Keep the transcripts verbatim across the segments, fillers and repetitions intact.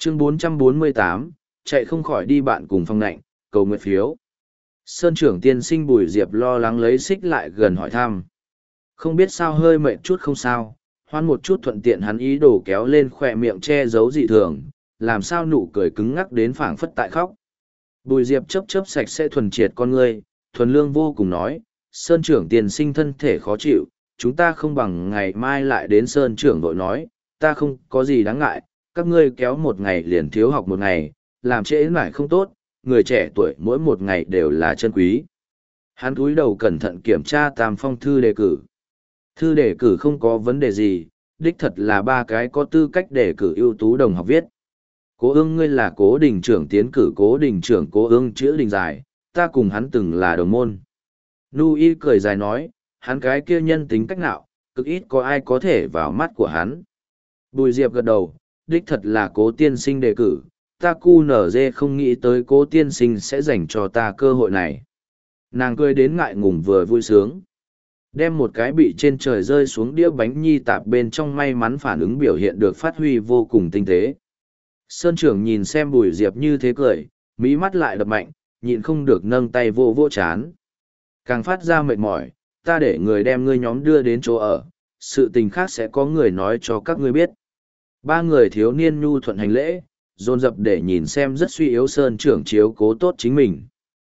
Chương bốn trăm bốn mươi tám, chạy không khỏi đi bạn cùng phong nạnh, cầu nguyện phiếu. Sơn trưởng tiên sinh Bùi Diệp lo lắng lấy xích lại gần hỏi thăm. Không biết sao hơi mệt chút không sao, hoan một chút thuận tiện hắn ý đồ kéo lên khỏe miệng che giấu dị thường, làm sao nụ cười cứng ngắc đến phảng phất tại khóc. Bùi Diệp chớp chớp sạch sẽ thuần triệt con ngươi, thuần lương vô cùng nói, Sơn trưởng tiên sinh thân thể khó chịu, chúng ta không bằng ngày mai lại đến Sơn trưởng đội nói, ta không có gì đáng ngại, các ngươi kéo một ngày liền thiếu học một ngày, làm trễ lại không tốt, người trẻ tuổi mỗi một ngày đều là chân quý. Hắn cúi đầu cẩn thận kiểm tra tam phong thư đề cử. Thư đề cử không có vấn đề gì, đích thật là ba cái có tư cách đề cử ưu tú đồng học viết. Cố ương ngươi là cố đình trưởng tiến cử cố đình trưởng cố ương chữ đình dài, ta cùng hắn từng là đồng môn. Nu y cười dài nói, hắn cái kia nhân tính cách nào, cực ít có ai có thể vào mắt của hắn. Bùi Diệp gật đầu, đích thật là cố tiên sinh đề cử, ta cu nở dê không nghĩ tới cố tiên sinh sẽ dành cho ta cơ hội này. Nàng cười đến ngại ngùng vừa vui sướng. Đem một cái bị trên trời rơi xuống đĩa bánh nhi tạp bên trong may mắn phản ứng biểu hiện được phát huy vô cùng tinh tế. Sơn trưởng nhìn xem Bùi Diệp như thế cười, mí mắt lại đập mạnh, nhịn không được nâng tay vô vô chán. Càng phát ra mệt mỏi, ta để người đem ngươi nhóm đưa đến chỗ ở, sự tình khác sẽ có người nói cho các ngươi biết. Ba người thiếu niên nhu thuận hành lễ, dồn dập để nhìn xem rất suy yếu Sơn trưởng chiếu cố tốt chính mình.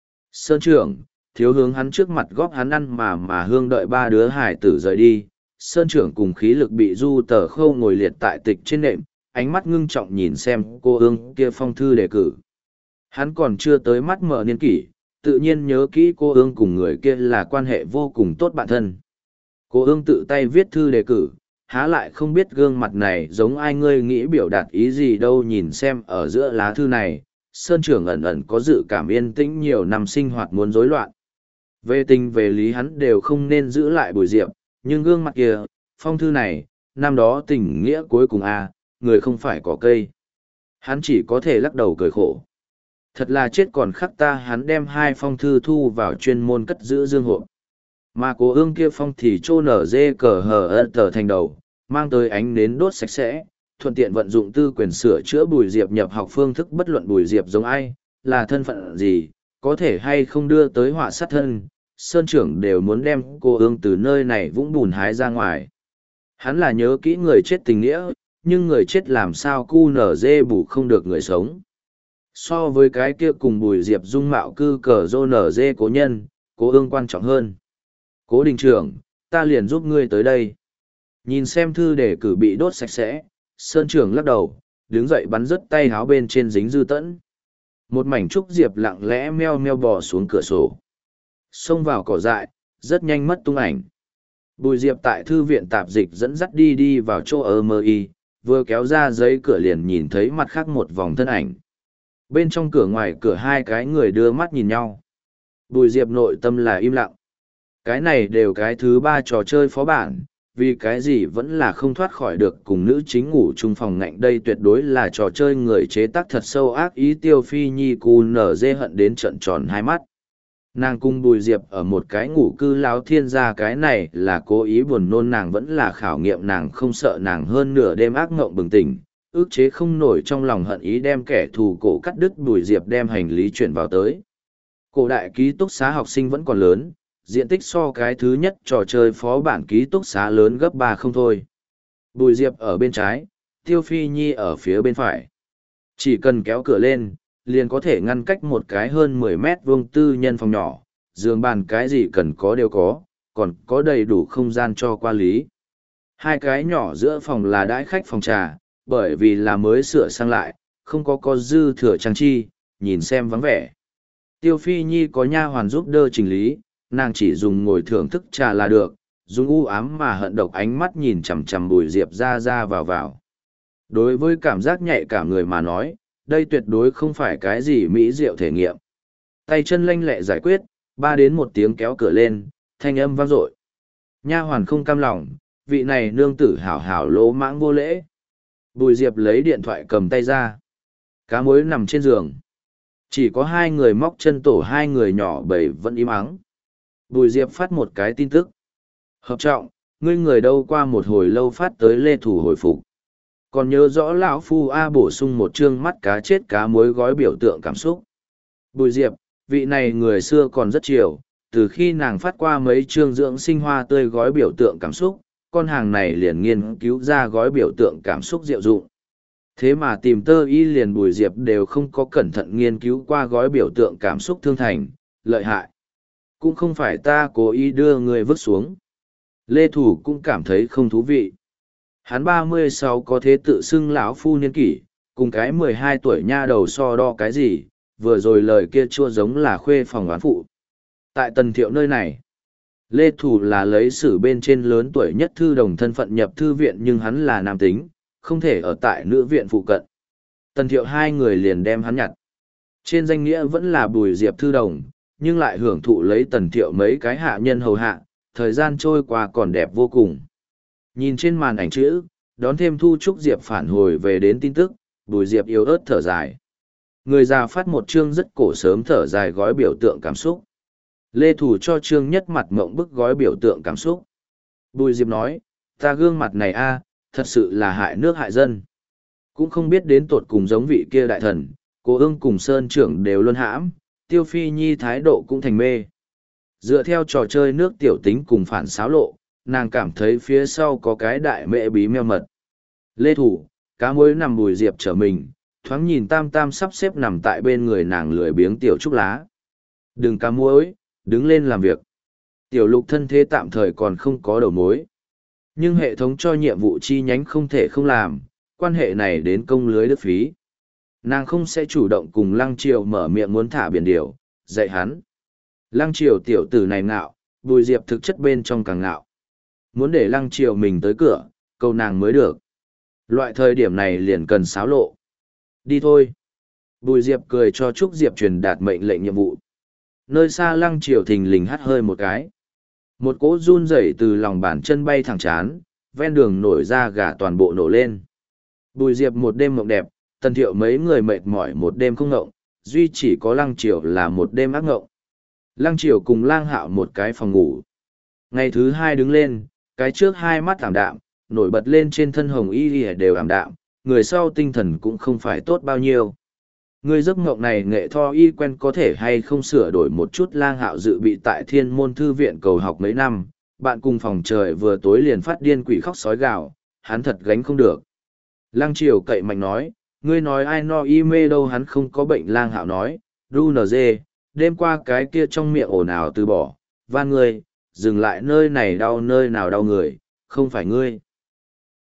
Sơn trưởng, thiếu hướng hắn trước mặt góp hắn ăn mà mà hương đợi ba đứa hải tử rời đi. Sơn trưởng cùng khí lực bị du tờ khâu ngồi liệt tại tịch trên nệm, ánh mắt ngưng trọng nhìn xem cô ương kia phong thư đề cử. Hắn còn chưa tới mắt mở niên kỷ, tự nhiên nhớ kỹ cô ương cùng người kia là quan hệ vô cùng tốt bạn thân. Cô ương tự tay viết thư đề cử, há lại không biết gương mặt này giống ai ngươi nghĩ biểu đạt ý gì đâu. Nhìn xem ở giữa lá thư này, Sơn trưởng ẩn ẩn có dự cảm yên tĩnh nhiều năm sinh hoạt muốn rối loạn. Về tình về lý hắn đều không nên giữ lại Bùi Diệp, nhưng gương mặt kia, phong thư này, năm đó tình nghĩa cuối cùng à, người không phải có cây. Hắn chỉ có thể lắc đầu cười khổ. Thật là chết còn khắc ta. Hắn đem hai phong thư thu vào chuyên môn cất giữ dương hộp. Mà cố ương kia phong thì trô nở dê cờ hờ ơ tờ thành đầu, mang tới ánh nến đốt sạch sẽ, thuận tiện vận dụng tư quyền sửa chữa Bùi Diệp nhập học phương thức. Bất luận Bùi Diệp giống ai, là thân phận gì, có thể hay không đưa tới họa sát thân, Sơn trưởng đều muốn đem cô ương từ nơi này vũng bùn hái ra ngoài. Hắn là nhớ kỹ người chết tình nghĩa, nhưng người chết làm sao cu nở dê bù không được người sống. So với cái kia cùng Bùi Diệp dung mạo cư cờ dô nở dê cố nhân, cố ương quan trọng hơn. Cố đình trưởng, ta liền giúp ngươi tới đây. Nhìn xem thư đề cử bị đốt sạch sẽ, Sơn trưởng lắc đầu, đứng dậy bắn rớt tay háo bên trên dính dư tẫn. Một mảnh trúc diệp lặng lẽ meo meo bò xuống cửa sổ. Xông vào cỏ dại, rất nhanh mất tung ảnh. Bùi Diệp tại thư viện tạp dịch dẫn dắt đi đi vào chỗ ở mơ y, vừa kéo ra giấy cửa liền nhìn thấy mặt khác một vòng thân ảnh. Bên trong cửa ngoài cửa hai cái người đưa mắt nhìn nhau. Bùi Diệp nội tâm là im lặng. Cái này đều cái thứ ba trò chơi phó bản, vì cái gì vẫn là không thoát khỏi được cùng nữ chính ngủ chung phòng ngạnh. Đây tuyệt đối là trò chơi người chế tác thật sâu ác ý. Tiêu Phi Nhi cù nở dê hận đến trận tròn hai mắt. Nàng cung Bùi Diệp ở một cái ngủ cư láo thiên gia, cái này là cố ý buồn nôn nàng vẫn là khảo nghiệm nàng không sợ nàng hơn nửa đêm ác ngộng bừng tỉnh, ước chế không nổi trong lòng hận ý đem kẻ thù cổ cắt đứt. Bùi Diệp đem hành lý chuyển vào tới. Cổ đại ký túc xá học sinh vẫn còn lớn, diện tích so cái thứ nhất trò chơi phó bản ký túc xá lớn gấp ba không thôi. Bùi Diệp ở bên trái, Tiêu Phi Nhi ở phía bên phải. Chỉ cần kéo cửa lên, liền có thể ngăn cách một cái hơn mười mét vuông tư nhân phòng nhỏ, giường bàn cái gì cần có đều có, còn có đầy đủ không gian cho qua lý. Hai cái nhỏ giữa phòng là đãi khách phòng trà, bởi vì là mới sửa sang lại, không có có dư thừa trang trí, nhìn xem vắng vẻ. Tiêu Phi Nhi có nha hoàn giúp đỡ chỉnh lý, nàng chỉ dùng ngồi thưởng thức trà là được, dùng u ám mà hận độc ánh mắt nhìn chằm chằm Bùi Diệp ra ra vào vào. Đối với cảm giác nhạy cảm người mà nói, đây tuyệt đối không phải cái gì mỹ diệu thể nghiệm. Tay chân lanh lẹ giải quyết, ba đến một tiếng kéo cửa lên, thanh âm vang dội. Nha hoàn không cam lòng, vị này nương tử hảo hảo lỗ mãng vô lễ. Bùi Diệp lấy điện thoại cầm tay ra. Cá muối nằm trên giường. Chỉ có hai người móc chân tổ, hai người nhỏ bầy vẫn im ắng. Bùi Diệp phát một cái tin tức. Hợp trọng, ngươi người đâu qua một hồi lâu phát tới lê thủ hồi phục. Còn nhớ rõ lão phu A bổ sung một chương mắt cá chết cá muối gói biểu tượng cảm xúc. Bùi Diệp, vị này người xưa còn rất chiều, từ khi nàng phát qua mấy chương dưỡng sinh hoa tươi gói biểu tượng cảm xúc, con hàng này liền nghiên cứu ra gói biểu tượng cảm xúc diệu dụng. Thế mà tìm tơ y liền Bùi Diệp đều không có cẩn thận nghiên cứu qua gói biểu tượng cảm xúc thương thành, lợi hại. Cũng không phải ta cố ý đưa người vứt xuống. Lê Thủ cũng cảm thấy không thú vị. Hắn ba mươi sáu có thế tự xưng lão phu niên kỷ, cùng cái mười hai tuổi nha đầu so đo cái gì, vừa rồi lời kia chua giống là khuê phòng oán phụ. Tại Tần Thiệu nơi này, Lê Thủ là lấy sử bên trên lớn tuổi nhất thư đồng thân phận nhập thư viện nhưng hắn là nam tính, không thể ở tại nữ viện phụ cận. Tần Thiệu hai người liền đem hắn nhặt. Trên danh nghĩa vẫn là Bùi Diệp thư đồng, nhưng lại hưởng thụ lấy Tần Thiệu mấy cái hạ nhân hầu hạ, thời gian trôi qua còn đẹp vô cùng. Nhìn trên màn ảnh chữ, đón thêm Thu Trúc Diệp phản hồi về đến tin tức, Bùi Diệp yếu ớt thở dài. Người già phát một chương rất cổ sớm thở dài gói biểu tượng cảm xúc. Lê Thủ cho chương nhất mặt mộng bức gói biểu tượng cảm xúc. Bùi Diệp nói, ta gương mặt này a, thật sự là hại nước hại dân. Cũng không biết đến tột cùng giống vị kia đại thần, cô ương cùng Sơn trưởng đều luân hãm, Tiêu Phi Nhi thái độ cũng thành mê. Dựa theo trò chơi nước tiểu tính cùng phản xáo lộ, nàng cảm thấy phía sau có cái đại mẹ bí meo mật. Lê Thủ, cá muối nằm Bùi Diệp trở mình, thoáng nhìn tam tam sắp xếp nằm tại bên người nàng lười biếng tiểu trúc lá. Đừng cá muối, đứng lên làm việc. Tiểu lục thân thế tạm thời còn không có đầu mối. Nhưng hệ thống cho nhiệm vụ chi nhánh không thể không làm, quan hệ này đến công lưới đức phí. Nàng không sẽ chủ động cùng Lăng Triều mở miệng muốn thả biển điều, dạy hắn. Lăng Triều tiểu tử này ngạo, Bùi Diệp thực chất bên trong càng ngạo. Muốn để Lăng Triều mình tới cửa, câu nàng mới được. Loại thời điểm này liền cần xáo lộ. Đi thôi. Bùi Diệp cười cho Trúc Diệp truyền đạt mệnh lệnh nhiệm vụ. Nơi xa Lăng Triều thình lình hắt hơi một cái. Một cỗ run rẩy từ lòng bàn chân bay thẳng chán, ven đường nổi ra gà toàn bộ nổ lên. Bùi Diệp một đêm mộng đẹp, Tần Thiệu mấy người mệt mỏi một đêm không ngộng, duy chỉ có Lăng Triều là một đêm ác ngộng. Lăng Triều cùng Lang Hạo một cái phòng ngủ. Ngày thứ hai đứng lên, cái trước hai mắt ảm đạm, nổi bật lên trên thân hồng y lìa đều ảm đạm, người sau tinh thần cũng không phải tốt bao nhiêu. Người giấc mộng này nghệ tho y quen có thể hay không sửa đổi một chút. Lang Hạo dự bị tại Thiên Môn Thư viện cầu học mấy năm, bạn cùng phòng trời vừa tối liền phát điên quỷ khóc sói gào, hắn thật gánh không được. Lăng Triều cậy mạnh nói, ngươi nói ai no y mê đâu, hắn không có bệnh. Lang Hạo nói, ru nờ dê, đêm qua cái kia trong miệng ồn ào từ bỏ, van ngươi, dừng lại, nơi này đau nơi nào đau người, không phải ngươi.